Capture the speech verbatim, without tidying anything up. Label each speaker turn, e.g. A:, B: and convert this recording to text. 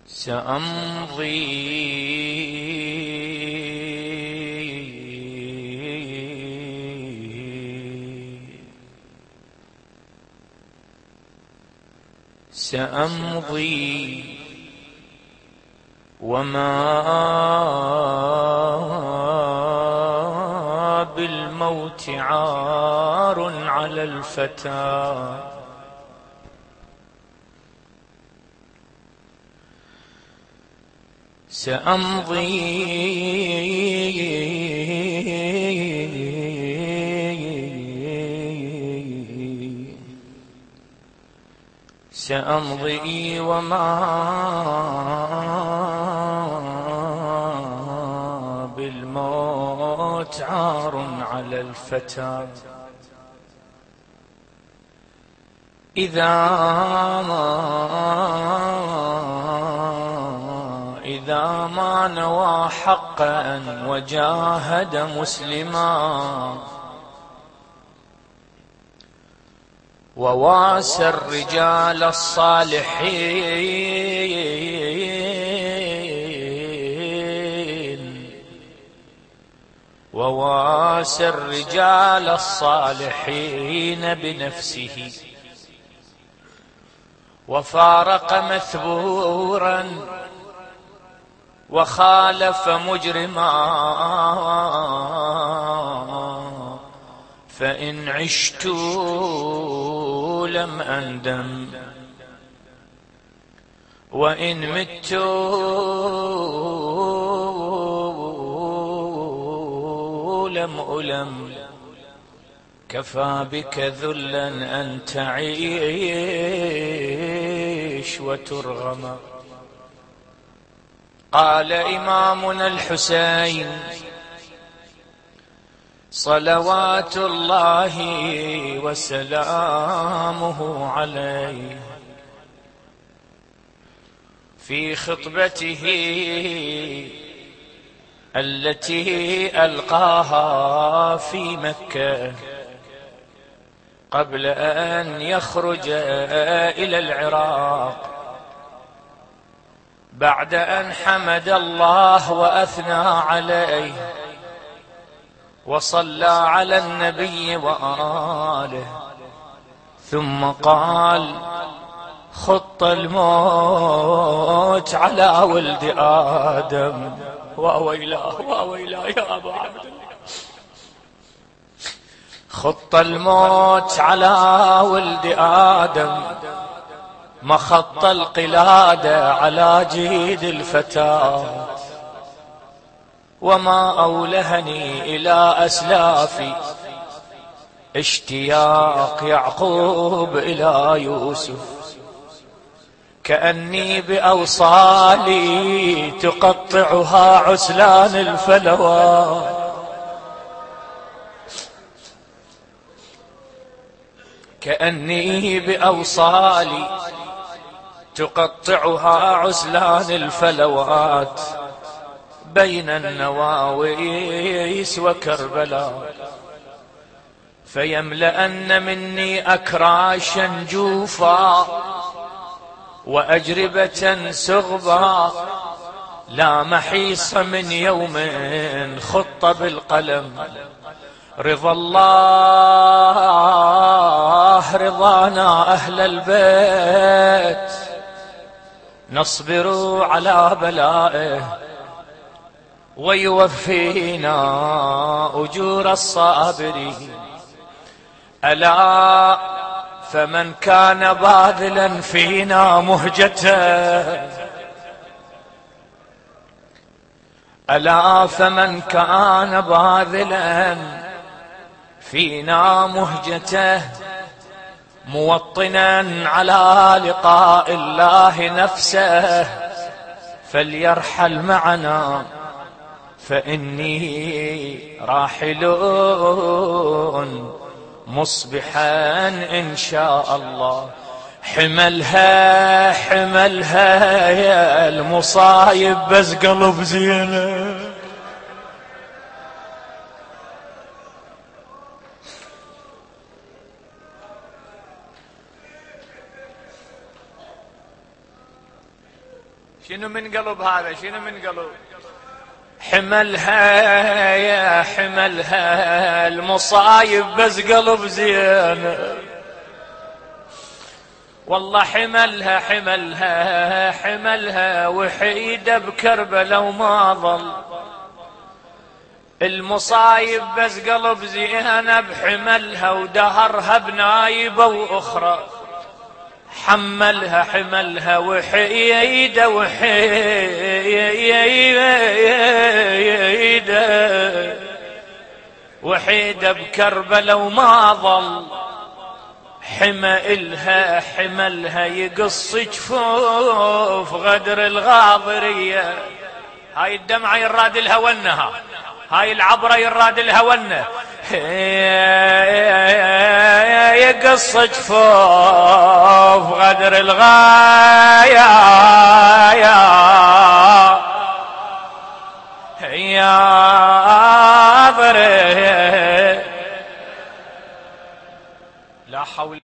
A: سأمضي سأمضي وما بالموت عار على الفتى سأمضي سأمضي وما بالموت عار على الفتى إذا ما إذا ما نوى حقا وجاهد مسلما وواسى الرجال الصالحين وواسى الرجال الصالحين بنفسه وفارق مثبورا وخالف مجرما فإن عشت لم أندم وإن مت لم ألم كفى بك ذلا أن تعيش وترغم. قال إمامنا الحسين صلوات الله وسلامه عليه في خطبته التي ألقاها في مكة قبل أن يخرج إلى العراق بعد أن حمد الله وأثنى عليه وصلى على النبي وآله ثم قال خط الموت على ولد آدم وأويلاه وأويلاه يا أبا عبد الله خط الموت على ولد آدم مخط القلادة على جيد الفتاة وما أولهني إلى أسلافي اشتياق يعقوب إلى يوسف كأني بأوصالي تقطعها عسلان الفلوات كأني بأوصالي تقطعها عسلان الفلوات بين النواويس وكربلاء فيملأن مني أكراشا جوفا وأجربة سغبا لا محيص من يوم خط بالقلم رضا الله رضانا أهل البيت نصبر على بلائه ويوفينا أجور الصابرين ألا فمن كان باذلا فينا مهجته ألا فمن كان باذلا فينا مهجته موطنا على لقاء الله نفسه فليرحل معنا فإني راحل مصبحا إن شاء الله حملها حملها يا المصايب بس قلب زينه شنو من قلب هذا؟ شنو من قلب؟ حملها يا حملها المصايب بس قلب زين، والله حملها حملها حملها وحيدة بكربلة وما ظل، المصايب بس قلب زينب حملها ودهرها بنايبة وأخرى، حملها حملها وحيدة وحيدة وحيدة بكربلة وما ظل، حمى إلها حملها يقص جفوف غدر الغاضرية. هاي الدمعة يراد الهونها، هاي العبرة يراد الهونة، يقص جفوف غدر الغاية يا ضري لا حول